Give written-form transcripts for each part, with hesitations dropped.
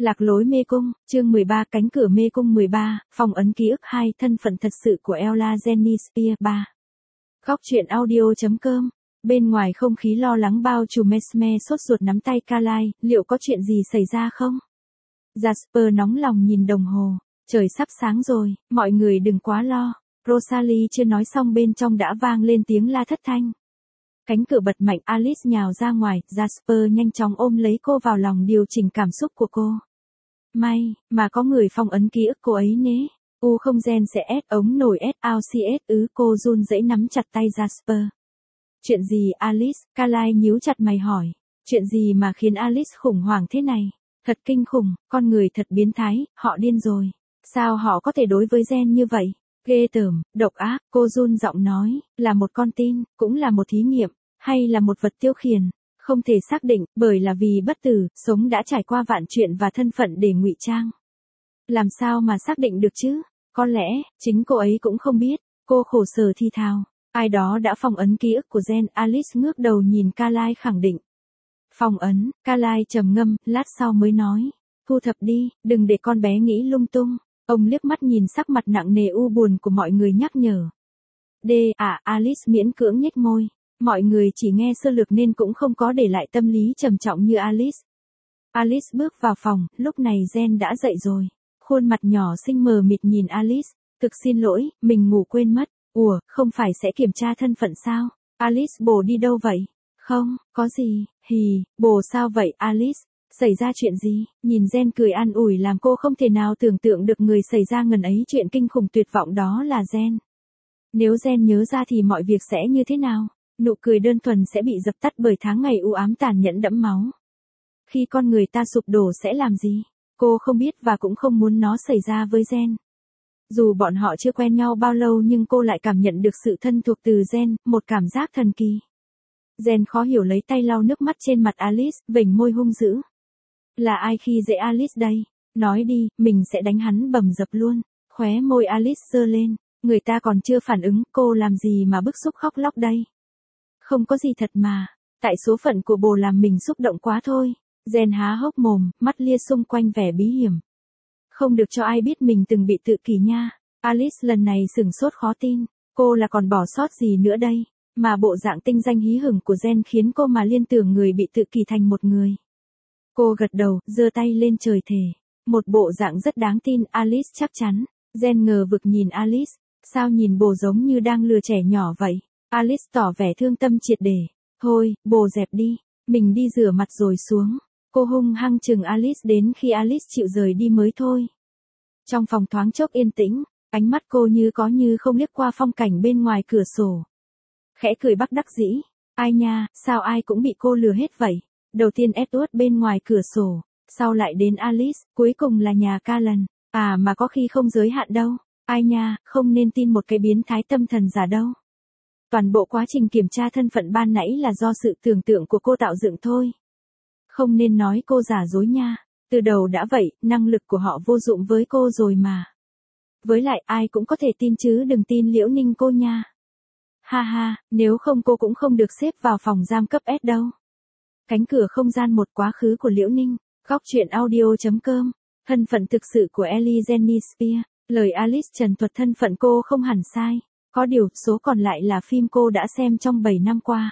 Lạc lối mê cung, chương 13 cánh cửa mê cung 13, phong ấn ký ức 2 thân phận thật sự của Ella Jenny 3. Góc truyện audio.com. Bên ngoài không khí lo lắng bao trùm, Mesmer sốt ruột nắm tay Carlisle, liệu có chuyện gì xảy ra không? Jasper nóng lòng nhìn đồng hồ, trời sắp sáng rồi, mọi người đừng quá lo. Rosalie chưa nói xong bên trong đã vang lên tiếng la thất thanh. Cánh cửa bật mạnh, Alice nhào ra ngoài, Jasper nhanh chóng ôm lấy cô vào lòng điều chỉnh cảm xúc của cô. May, mà có người phong ấn ký ức cô ấy nhé. U không gen sẽ ép ống nổi SOCS cô run rẩy nắm chặt tay Jasper. Chuyện gì Alice? Carlisle nhíu chặt mày hỏi. Chuyện gì mà khiến Alice khủng hoảng thế này? Thật kinh khủng, con người thật biến thái, họ điên rồi. Sao họ có thể đối với gen như vậy? Ghê tởm, độc ác, cô run giọng nói, là một con tin, cũng là một thí nghiệm, hay là một vật tiêu khiển, không thể xác định, bởi là vì bất tử, sống đã trải qua vạn chuyện và thân phận để ngụy trang. Làm sao mà xác định được chứ? Có lẽ, chính cô ấy cũng không biết, cô khổ sở thi thào. Ai đó đã phong ấn ký ức của Gen, Alice ngước đầu nhìn Carlisle khẳng định. Phong ấn, Carlisle trầm ngâm, lát sau mới nói. Thu thập đi, đừng để con bé nghĩ lung tung. Ông liếc mắt nhìn sắc mặt nặng nề u buồn của mọi người nhắc nhở. Alice miễn cưỡng nhếch môi. Mọi người chỉ nghe sơ lược nên cũng không có để lại tâm lý trầm trọng như Alice. Alice bước vào phòng, lúc này Gen đã dậy rồi. Khuôn mặt nhỏ xinh mờ mịt nhìn Alice. Thực xin lỗi, mình ngủ quên mất. Ủa, không phải sẽ kiểm tra thân phận sao? Alice, bồ đi đâu vậy? Không, có gì, bồ sao vậy Alice? Xảy ra chuyện gì? Nhìn Gen cười an ủi làm cô không thể nào tưởng tượng được người xảy ra ngần ấy chuyện kinh khủng tuyệt vọng đó là Gen. Nếu Gen nhớ ra thì mọi việc sẽ như thế nào? Nụ cười đơn thuần sẽ bị dập tắt bởi tháng ngày u ám tàn nhẫn đẫm máu. Khi con người ta sụp đổ sẽ làm gì? Cô không biết và cũng không muốn nó xảy ra với Gen. Dù bọn họ chưa quen nhau bao lâu nhưng cô lại cảm nhận được sự thân thuộc từ Gen, một cảm giác thần kỳ. Gen khó hiểu lấy tay lau nước mắt trên mặt Alice, vểnh môi hung dữ. Là ai khi dễ Alice đây? Nói đi, mình sẽ đánh hắn bầm dập luôn. Khóe môi Alice giơ lên, người ta còn chưa phản ứng, cô làm gì mà bức xúc khóc lóc đây? Không có gì thật mà, tại số phận của bồ làm mình xúc động quá thôi. Gen há hốc mồm, mắt lia xung quanh vẻ bí hiểm. Không được cho ai biết mình từng bị tự kỷ nha. Alice lần này sửng sốt khó tin, cô là còn bỏ sót gì nữa đây? Mà bộ dạng tinh danh hí hửng của Gen khiến cô mà liên tưởng người bị tự kỷ thành một người. Cô gật đầu, giơ tay lên trời thề. Một bộ dạng rất đáng tin, Alice chắc chắn. Gen ngờ vực nhìn Alice. Sao nhìn bồ giống như đang lừa trẻ nhỏ vậy? Alice tỏ vẻ thương tâm triệt để. Thôi, bồ dẹp đi. Mình đi rửa mặt rồi xuống. Cô hung hăng chừng Alice đến khi Alice chịu rời đi mới thôi. Trong phòng thoáng chốc yên tĩnh, ánh mắt cô như có như không liếc qua phong cảnh bên ngoài cửa sổ. Khẽ cười bất đắc dĩ. Ai nha, sao ai cũng bị cô lừa hết vậy? Đầu tiên Edward bên ngoài cửa sổ, sau lại đến Alice, cuối cùng là nhà Callan. À mà có khi không giới hạn đâu. Ai nha, không nên tin một cái biến thái tâm thần giả đâu. Toàn bộ quá trình kiểm tra thân phận ban nãy là do sự tưởng tượng của cô tạo dựng thôi. Không nên nói cô giả dối nha. Từ đầu đã vậy, năng lực của họ vô dụng với cô rồi mà. Với lại ai cũng có thể tin chứ đừng tin Liễu Ninh cô nha. Ha ha, nếu không cô cũng không được xếp vào phòng giam cấp S đâu. Cánh cửa không gian một quá khứ của Liễu Ninh. Góc truyện audio.com. Thân phận thực sự của Ellie Jenny Spear. Lời Alice trần thuật thân phận cô không hẳn sai. Có điều, số còn lại là phim cô đã xem trong 7 năm qua.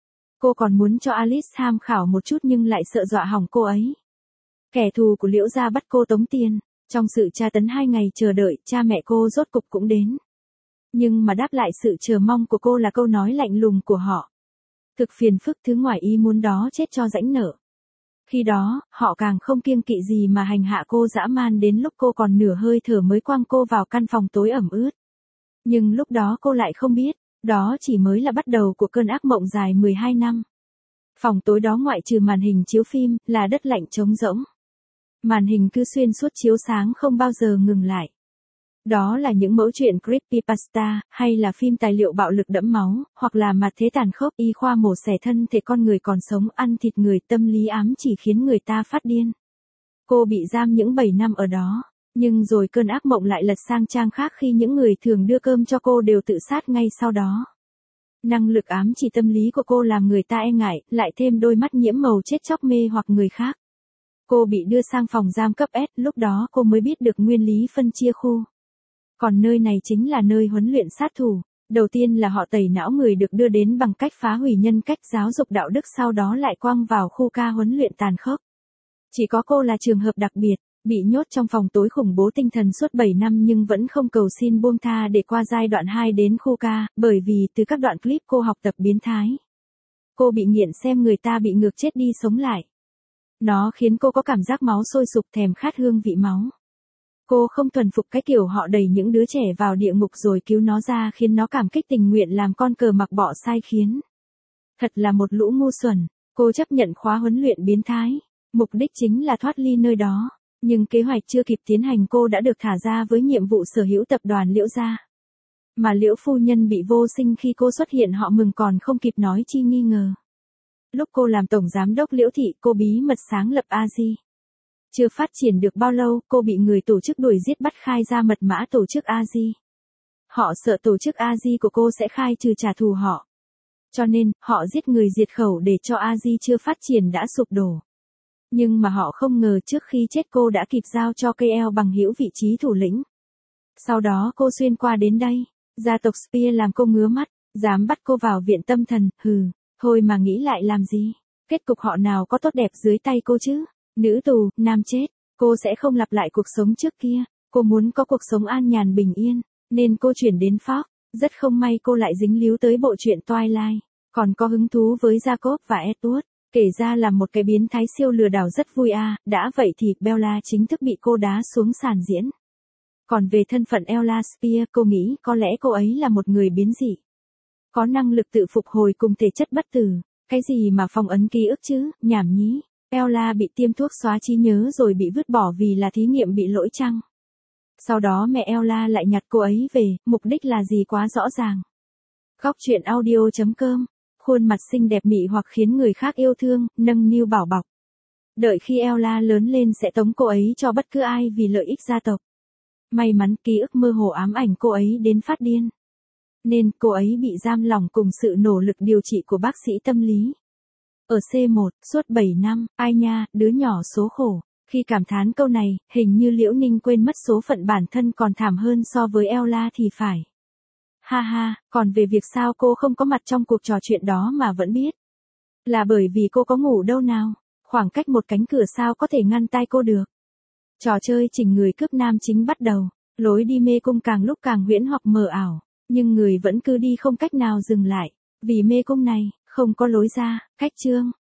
Cô còn muốn cho Alice tham khảo một chút nhưng lại sợ dọa hỏng cô ấy. Kẻ thù của Liễu gia bắt cô tống tiền. Trong sự tra tấn 2 ngày chờ đợi, cha mẹ cô rốt cục cũng đến. Nhưng mà đáp lại sự chờ mong của cô là câu nói lạnh lùng của họ. Thực phiền phức, thứ ngoài ý muốn đó chết cho rãnh nợ. Khi đó, họ càng không kiêng kỵ gì mà hành hạ cô dã man đến lúc cô còn nửa hơi thở mới quăng cô vào căn phòng tối ẩm ướt. Nhưng lúc đó cô lại không biết, đó chỉ mới là bắt đầu của cơn ác mộng dài 12 năm. Phòng tối đó ngoại trừ màn hình chiếu phim, là đất lạnh trống rỗng. Màn hình cứ xuyên suốt chiếu sáng không bao giờ ngừng lại. Đó là những mẫu chuyện creepypasta, hay là phim tài liệu bạo lực đẫm máu, hoặc là mặt thế tàn khốc y khoa mổ xẻ thân thể con người còn sống ăn thịt người, tâm lý ám chỉ khiến người ta phát điên. Cô bị giam những 7 năm ở đó, nhưng rồi cơn ác mộng lại lật sang trang khác khi những người thường đưa cơm cho cô đều tự sát ngay sau đó. Năng lực ám chỉ tâm lý của cô làm người ta e ngại, lại thêm đôi mắt nhiễm màu chết chóc mê hoặc người khác. Cô bị đưa sang phòng giam cấp S, lúc đó cô mới biết được nguyên lý phân chia khu. Còn nơi này chính là nơi huấn luyện sát thủ. Đầu tiên là họ tẩy não người được đưa đến bằng cách phá hủy nhân cách giáo dục đạo đức, sau đó lại quăng vào khu ca huấn luyện tàn khốc. Chỉ có cô là trường hợp đặc biệt, bị nhốt trong phòng tối khủng bố tinh thần suốt 7 năm nhưng vẫn không cầu xin buông tha để qua giai đoạn 2 đến khu ca, bởi vì từ các đoạn clip cô học tập biến thái. Cô bị nghiện xem người ta bị ngược chết đi sống lại. Nó khiến cô có cảm giác máu sôi sục, thèm khát hương vị máu. Cô không thuần phục cái kiểu họ đẩy những đứa trẻ vào địa ngục rồi cứu nó ra khiến nó cảm kích tình nguyện làm con cờ mặc bọ sai khiến. Thật là một lũ ngu xuẩn. Cô chấp nhận khóa huấn luyện biến thái. Mục đích chính là thoát ly nơi đó. Nhưng kế hoạch chưa kịp tiến hành cô đã được thả ra với nhiệm vụ sở hữu tập đoàn Liễu gia. Mà Liễu phu nhân bị vô sinh khi cô xuất hiện, họ mừng còn không kịp nói chi nghi ngờ. Lúc cô làm tổng giám đốc Liễu thị, cô bí mật sáng lập AG. Chưa phát triển được bao lâu, cô bị người tổ chức đuổi giết bắt khai ra mật mã tổ chức AG. Họ sợ tổ chức AG của cô sẽ khai trừ trả thù họ. Cho nên, họ giết người diệt khẩu để cho AG chưa phát triển đã sụp đổ. Nhưng mà họ không ngờ trước khi chết cô đã kịp giao cho KL bằng hữu vị trí thủ lĩnh. Sau đó cô xuyên qua đến đây. Gia tộc Spear làm cô ngứa mắt, dám bắt cô vào viện tâm thần, thôi mà nghĩ lại làm gì. Kết cục họ nào có tốt đẹp dưới tay cô chứ. Nữ tù, nam chết, cô sẽ không lặp lại cuộc sống trước kia. Cô muốn có cuộc sống an nhàn bình yên, nên cô chuyển đến Fox. Rất không may cô lại dính líu tới bộ truyện Twilight. Còn có hứng thú với Jacob và Edward. Kể ra là một cái biến thái siêu lừa đảo rất vui à, đã vậy thì Bella chính thức bị cô đá xuống sàn diễn. Còn về thân phận Ella Spear, cô nghĩ có lẽ cô ấy là một người biến dị. Có năng lực tự phục hồi cùng thể chất bất tử. Cái gì mà phong ấn ký ức chứ, nhảm nhí. Ella bị tiêm thuốc xóa trí nhớ rồi bị vứt bỏ vì là thí nghiệm bị lỗi chăng. Sau đó mẹ Ella lại nhặt cô ấy về, mục đích là gì quá rõ ràng. Góc truyện audio.com. Khuôn mặt xinh đẹp mị hoặc khiến người khác yêu thương, nâng niu bảo bọc. Đợi khi Ella lớn lên sẽ tống cô ấy cho bất cứ ai vì lợi ích gia tộc. May mắn ký ức mơ hồ ám ảnh cô ấy đến phát điên. Nên cô ấy bị giam lỏng cùng sự nỗ lực điều trị của bác sĩ tâm lý. Ở C1, suốt 7 năm, ai nha, đứa nhỏ số khổ. Khi cảm thán câu này, hình như Liễu Ninh quên mất số phận bản thân còn thảm hơn so với Ella thì phải. Ha ha, còn về việc sao cô không có mặt trong cuộc trò chuyện đó mà vẫn biết. Là bởi vì cô có ngủ đâu nào, khoảng cách một cánh cửa sao có thể ngăn tay cô được. Trò chơi chỉnh người cướp nam chính bắt đầu, lối đi mê cung càng lúc càng huyễn hoặc mờ ảo, nhưng người vẫn cứ đi không cách nào dừng lại, vì mê cung này, không có lối ra, cách chương.